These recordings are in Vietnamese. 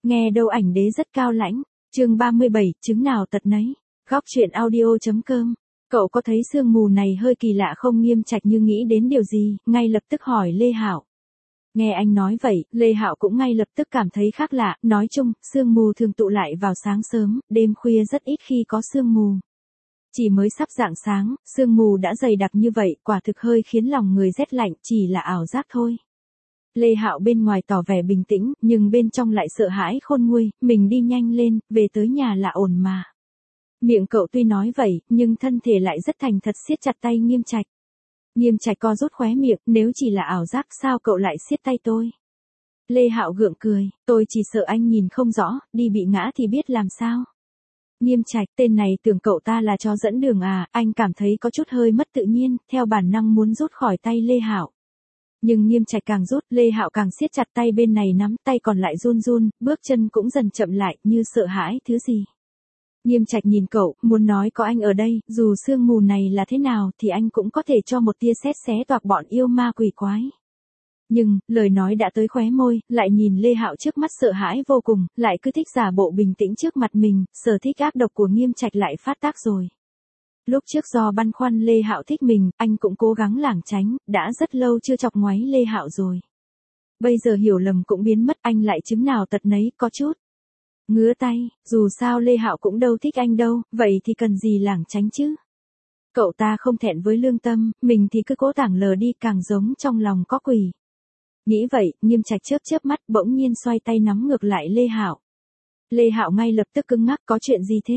Nghe đâu ảnh đế rất cao lãnh. Chương 37, chứng nào tật nấy. Góc truyện audio.com. Cậu có thấy sương mù này hơi kỳ lạ không? Nghiêm Trạch như nghĩ đến điều gì, ngay lập tức hỏi Lê Hạo. Nghe anh nói vậy, Lê Hạo cũng ngay lập tức cảm thấy khác lạ, nói chung, sương mù thường tụ lại vào sáng sớm, đêm khuya rất ít khi có sương mù. Chỉ mới sắp rạng sáng, sương mù đã dày đặc như vậy, quả thực hơi khiến lòng người rét lạnh, chỉ là ảo giác thôi. Lê Hạo bên ngoài tỏ vẻ bình tĩnh, nhưng bên trong lại sợ hãi khôn nguôi, mình đi nhanh lên, về tới nhà là ổn mà. Miệng cậu tuy nói vậy, nhưng thân thể lại rất thành thật siết chặt tay Nghiêm Trạch. Nghiêm Trạch co rút khóe miệng, nếu chỉ là ảo giác sao cậu lại siết tay tôi? Lê Hạo gượng cười, tôi chỉ sợ anh nhìn không rõ, đi bị ngã thì biết làm sao. Nghiêm Trạch, tên này tưởng cậu ta là chó dẫn đường à? Anh cảm thấy có chút hơi mất tự nhiên, theo bản năng muốn rút khỏi tay Lê Hạo. Nhưng Nghiêm Trạch càng rút, Lê Hạo càng siết chặt tay bên này nắm, tay còn lại run run, bước chân cũng dần chậm lại, như sợ hãi thứ gì. Nghiêm Trạch nhìn cậu, muốn nói có anh ở đây, dù sương mù này là thế nào thì anh cũng có thể cho một tia sét xé toạc bọn yêu ma quỷ quái. Nhưng, lời nói đã tới khóe môi, lại nhìn Lê Hạo trước mắt sợ hãi vô cùng, lại cứ thích giả bộ bình tĩnh trước mặt mình, sở thích ác độc của Nghiêm Trạch lại phát tác rồi. Lúc trước do băn khoăn Lê Hạo thích mình, anh cũng cố gắng lảng tránh, đã rất lâu chưa chọc ngoáy Lê Hạo rồi. Bây giờ hiểu lầm cũng biến mất, anh lại chứng nào tật nấy, có chút ngứa tay, dù sao Lê Hạo cũng đâu thích anh đâu, vậy thì cần gì lảng tránh chứ? Cậu ta không thẹn với lương tâm, mình thì cứ cố tảng lờ đi, càng giống trong lòng có quỷ. Nghĩ vậy, Nghiêm Trạch chớp chớp mắt, bỗng nhiên xoay tay nắm ngược lại Lê Hạo. Lê Hạo ngay lập tức cứng ngắc, có chuyện gì thế?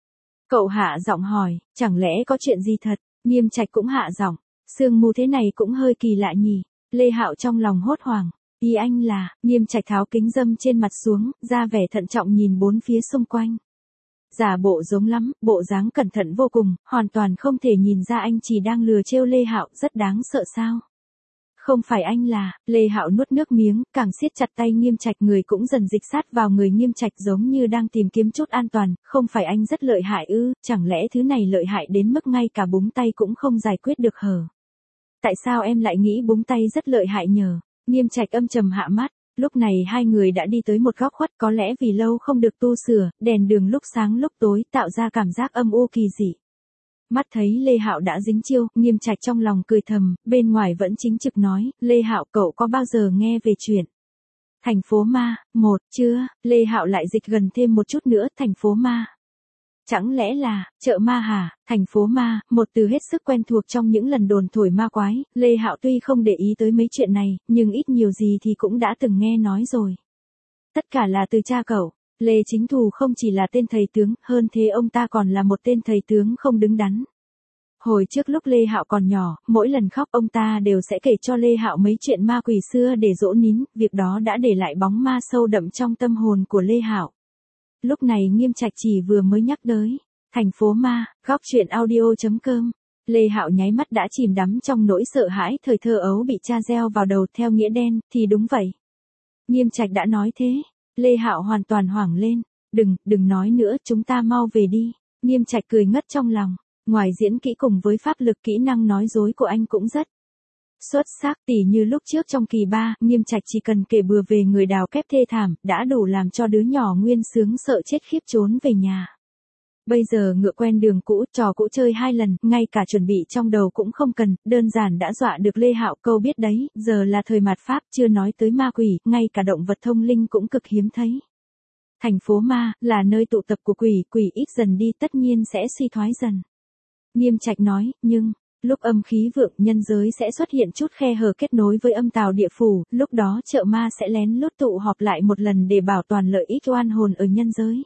Cậu hạ giọng hỏi, chẳng lẽ có chuyện gì thật? Nghiêm Trạch cũng hạ giọng, sương mù thế này cũng hơi kỳ lạ nhỉ. Lê Hạo trong lòng hốt hoảng, ý anh là? Nghiêm Trạch tháo kính râm trên mặt xuống, ra vẻ thận trọng nhìn bốn phía xung quanh. Giả bộ giống lắm, bộ dáng cẩn thận vô cùng, hoàn toàn không thể nhìn ra anh chỉ đang lừa trêu Lê Hạo, rất đáng sợ sao? Không phải anh là? Lê Hạo nuốt nước miếng, càng siết chặt tay Nghiêm Trạch, người cũng dần dịch sát vào người Nghiêm Trạch giống như đang tìm kiếm chút an toàn. Không phải anh rất lợi hại ư? Chẳng lẽ thứ này lợi hại đến mức ngay cả búng tay cũng không giải quyết được hở? Tại sao em lại nghĩ búng tay rất lợi hại nhờ? Nghiêm Trạch âm trầm hạ mắt. Lúc này hai người đã đi tới một góc khuất, có lẽ vì lâu không được tu sửa, đèn đường lúc sáng lúc tối tạo ra cảm giác âm u kỳ dị. Mắt thấy Lê Hạo đã dính chiêu, Nghiêm Trạch trong lòng cười thầm, bên ngoài vẫn chính trực nói, Lê Hạo, cậu có bao giờ nghe về chuyện thành phố ma? Chưa? Lê Hạo lại dịch gần thêm một chút nữa, thành phố ma. Chẳng lẽ là chợ ma hả? Thành phố ma, một từ hết sức quen thuộc trong những lần đồn thổi ma quái. Lê Hạo tuy không để ý tới mấy chuyện này, nhưng ít nhiều gì thì cũng đã từng nghe nói rồi. Tất cả là từ cha cậu. Lê Chính Thù không chỉ là tên thầy tướng, hơn thế ông ta còn là một tên thầy tướng không đứng đắn. Hồi trước lúc Lê Hạo còn nhỏ, mỗi lần khóc ông ta đều sẽ kể cho Lê Hạo mấy chuyện ma quỷ xưa để dỗ nín, việc đó đã để lại bóng ma sâu đậm trong tâm hồn của Lê Hạo. Lúc này Nghiêm Trạch chỉ vừa mới nhắc tới thành phố ma, góc truyện audio.com. Lê Hạo nháy mắt đã chìm đắm trong nỗi sợ hãi thời thơ ấu bị cha gieo vào đầu theo nghĩa đen, thì đúng vậy. Nghiêm Trạch đã nói thế. Lê Hạo hoàn toàn hoảng lên, đừng nói nữa, chúng ta mau về đi. Nghiêm Trạch cười ngất trong lòng, ngoài diễn kỹ cùng với pháp lực kỹ năng nói dối của anh cũng rất xuất sắc, tỉ như lúc trước trong kỳ 3, Nghiêm Trạch chỉ cần kể bừa về người đào kép thê thảm, đã đủ làm cho đứa nhỏ Nguyên Sướng sợ chết khiếp trốn về nhà. Bây giờ ngựa quen đường cũ, trò cũ chơi 2 lần, ngay cả chuẩn bị trong đầu cũng không cần, đơn giản đã dọa được Lê Hạo, câu biết đấy, giờ là thời mạt Pháp, chưa nói tới ma quỷ, ngay cả động vật thông linh cũng cực hiếm thấy. Thành phố ma, là nơi tụ tập của quỷ, quỷ ít dần đi tất nhiên sẽ suy thoái dần. Nghiêm Trạch nói, nhưng, lúc âm khí vượng nhân giới sẽ xuất hiện chút khe hở kết nối với âm tào địa phủ, lúc đó chợ ma sẽ lén lút tụ họp lại một lần để bảo toàn lợi ích oan hồn ở nhân giới.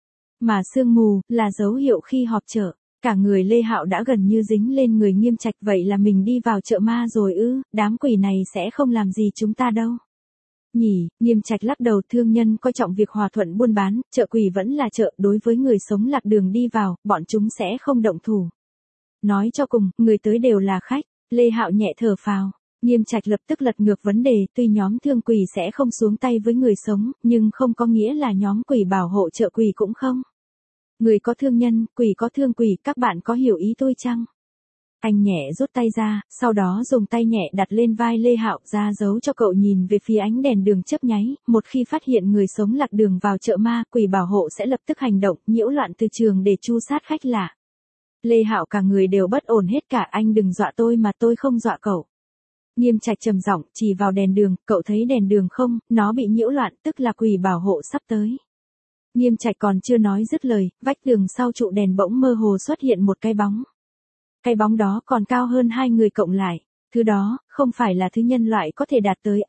Mà sương mù, là dấu hiệu khi họp chợ. Cả người Lê Hạo đã gần như dính lên người Nghiêm Trạch, vậy là mình đi vào chợ ma rồi ư? Đám quỷ này sẽ không làm gì chúng ta đâu. Nhỉ, Nghiêm Trạch lắc đầu, thương nhân coi trọng việc hòa thuận buôn bán, chợ quỷ vẫn là chợ, đối với người sống lạc đường đi vào, bọn chúng sẽ không động thủ. Nói cho cùng, người tới đều là khách. Lê Hạo nhẹ thở phào. Nghiêm Trạch lập tức lật ngược vấn đề, tuy nhóm thương quỷ sẽ không xuống tay với người sống, nhưng không có nghĩa là nhóm quỷ bảo hộ chợ quỷ cũng không. Người có thương nhân, quỷ có thương quỷ, các bạn có hiểu ý tôi chăng? Anh nhẹ rút tay ra, sau đó dùng tay nhẹ đặt lên vai Lê Hạo ra dấu cho cậu nhìn về phía ánh đèn đường chớp nháy, một khi phát hiện người sống lạc đường vào chợ ma, quỷ bảo hộ sẽ lập tức hành động, nhiễu loạn từ trường để tru sát khách lạ. Lê Hạo cả người đều bất ổn hết cả, anh đừng dọa tôi mà tôi không dọa cậu. Nghiêm Trạch trầm giọng chỉ vào đèn đường, cậu thấy đèn đường không, nó bị nhiễu loạn, tức là quỷ bảo hộ sắp tới. Nghiêm Trạch còn chưa nói dứt lời, vách tường sau trụ đèn bỗng mơ hồ xuất hiện một cái bóng. Cái bóng đó còn cao hơn hai người cộng lại, thứ đó, không phải là thứ nhân loại có thể đạt tới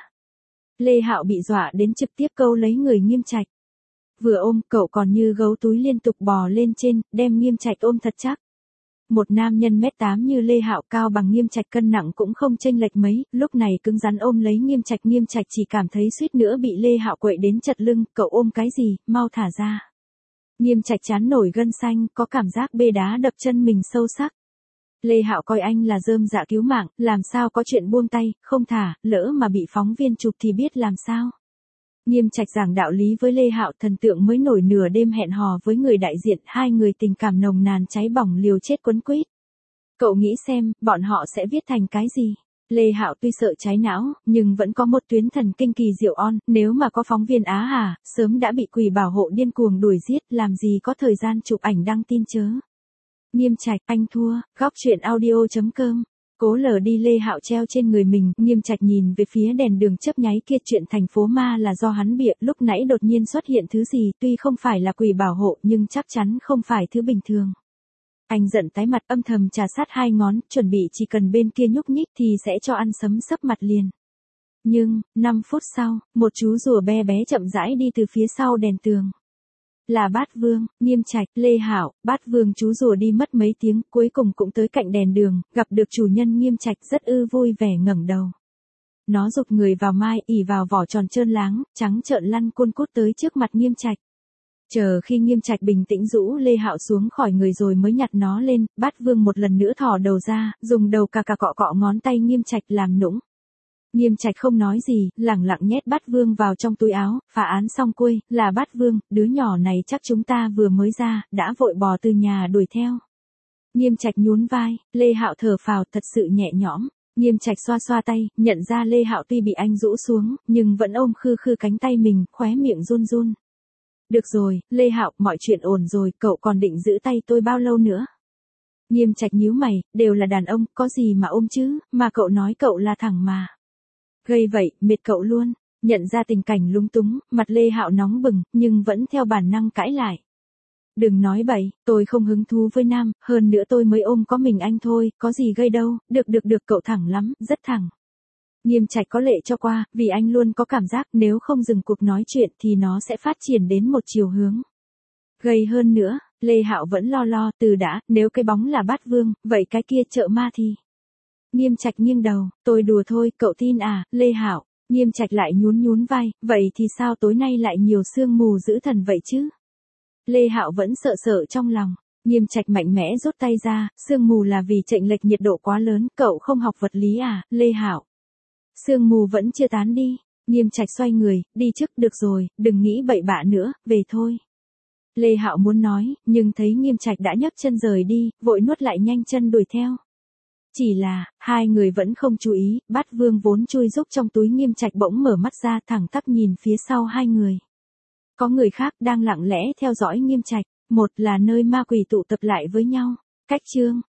Lê Hạo bị dọa đến trực tiếp câu lấy người Nghiêm Trạch. Vừa ôm, cậu còn như gấu túi liên tục bò lên trên, đem Nghiêm Trạch ôm thật chắc. Một nam nhân mét 8 như Lê Hạo cao bằng Nghiêm Trạch cân nặng cũng không chênh lệch mấy, lúc này cứng rắn ôm lấy Nghiêm Trạch chỉ cảm thấy suýt nữa bị Lê Hạo quậy đến chật lưng, cậu ôm cái gì, mau thả ra. Nghiêm Trạch chán nổi gân xanh, có cảm giác bê đá đập chân mình sâu sắc. Lê Hạo coi anh là rơm dạ cứu mạng, làm sao có chuyện buông tay, không thả, lỡ mà bị phóng viên chụp thì biết làm sao. Nghiêm Trạch giảng đạo lý với Lê Hạo, thần tượng mới nổi nửa đêm hẹn hò với người đại diện, hai người tình cảm nồng nàn cháy bỏng liều chết quấn quýt. Cậu nghĩ xem, bọn họ sẽ viết thành cái gì? Lê Hạo tuy sợ cháy não, nhưng vẫn có một tuyến thần kinh kỳ diệu on, nếu mà có phóng viên Á Hà, sớm đã bị quỷ bảo hộ điên cuồng đuổi giết, làm gì có thời gian chụp ảnh đăng tin chớ. Nghiêm Trạch, anh thua, góc truyện audio.com. Cố lờ đi Lê Hạo treo trên người mình, Nghiêm Trạch nhìn về phía đèn đường chớp nháy kia, chuyện thành phố ma là do hắn bịa, lúc nãy đột nhiên xuất hiện thứ gì, tuy không phải là quỷ bảo hộ nhưng chắc chắn không phải thứ bình thường. Anh giận tái mặt, âm thầm trà sát hai ngón, chuẩn bị chỉ cần bên kia nhúc nhích thì sẽ cho ăn sấm sấp mặt liền. Nhưng, 5 phút sau, một chú rùa bé bé chậm rãi đi từ phía sau đèn tường. Là Bát Vương, Nghiêm Trạch, Lê Hạo, Bát Vương chú rùa đi mất mấy tiếng, cuối cùng cũng tới cạnh đèn đường, gặp được chủ nhân Nghiêm Trạch, rất vui vẻ ngẩng đầu. Nó giục người vào mai, ỉ vào vỏ tròn trơn láng, trắng trợn lăn cuôn cút tới trước mặt Nghiêm Trạch. Chờ khi Nghiêm Trạch bình tĩnh rũ Lê Hạo xuống khỏi người rồi mới nhặt nó lên, Bát Vương một lần nữa thò đầu ra, dùng đầu cà cọ cọ ngón tay Nghiêm Trạch làm nũng. Nghiêm Trạch không nói gì, lẳng lặng nhét Bát Vương vào trong túi áo, phá án xong xuôi, là Bát Vương, đứa nhỏ này chắc chúng ta vừa mới ra, đã vội bò từ nhà đuổi theo. Nghiêm Trạch nhún vai, Lê Hạo thở phào thật sự nhẹ nhõm. Nghiêm Trạch xoa xoa tay, nhận ra Lê Hạo tuy bị anh rũ xuống, nhưng vẫn ôm khư khư cánh tay mình, khóe miệng run run. Được rồi, Lê Hạo, mọi chuyện ổn rồi, cậu còn định giữ tay tôi bao lâu nữa? Nghiêm Trạch nhíu mày, đều là đàn ông, có gì mà ôm chứ, mà cậu nói cậu là thẳng mà. Gây vậy, mệt cậu luôn. Nhận ra tình cảnh lúng túng, mặt Lê Hạo nóng bừng, nhưng vẫn theo bản năng cãi lại. Đừng nói bậy, tôi không hứng thú với nam, hơn nữa tôi mới ôm có mình anh thôi, có gì gây đâu, được cậu thẳng lắm, rất thẳng. Nghiêm Trạch có lệ cho qua, vì anh luôn có cảm giác nếu không dừng cuộc nói chuyện thì nó sẽ phát triển đến một chiều hướng. Gây hơn nữa, Lê Hạo vẫn lo, từ đã, nếu cái bóng là Bát Vương, vậy cái kia chợ ma thì... Nghiêm Trạch nghiêng đầu, tôi đùa thôi, cậu tin à, Lê Hạo. Nghiêm Trạch lại nhún vai, vậy thì sao tối nay lại nhiều sương mù dữ thần vậy chứ? Lê Hạo vẫn sợ trong lòng. Nghiêm Trạch mạnh mẽ rút tay ra, sương mù là vì chênh lệch nhiệt độ quá lớn, cậu không học vật lý à, Lê Hạo. Sương mù vẫn chưa tán đi. Nghiêm Trạch xoay người, đi trước, được rồi, đừng nghĩ bậy bạ nữa, về thôi. Lê Hạo muốn nói, nhưng thấy Nghiêm Trạch đã nhấc chân rời đi, vội nuốt lại nhanh chân đuổi theo. Chỉ là, hai người vẫn không chú ý, Bát Vương vốn chui rúc trong túi Nghiêm Trạch bỗng mở mắt ra thẳng tắp nhìn phía sau hai người. Có người khác đang lặng lẽ theo dõi Nghiêm Trạch, một là nơi ma quỷ tụ tập lại với nhau. Cách chương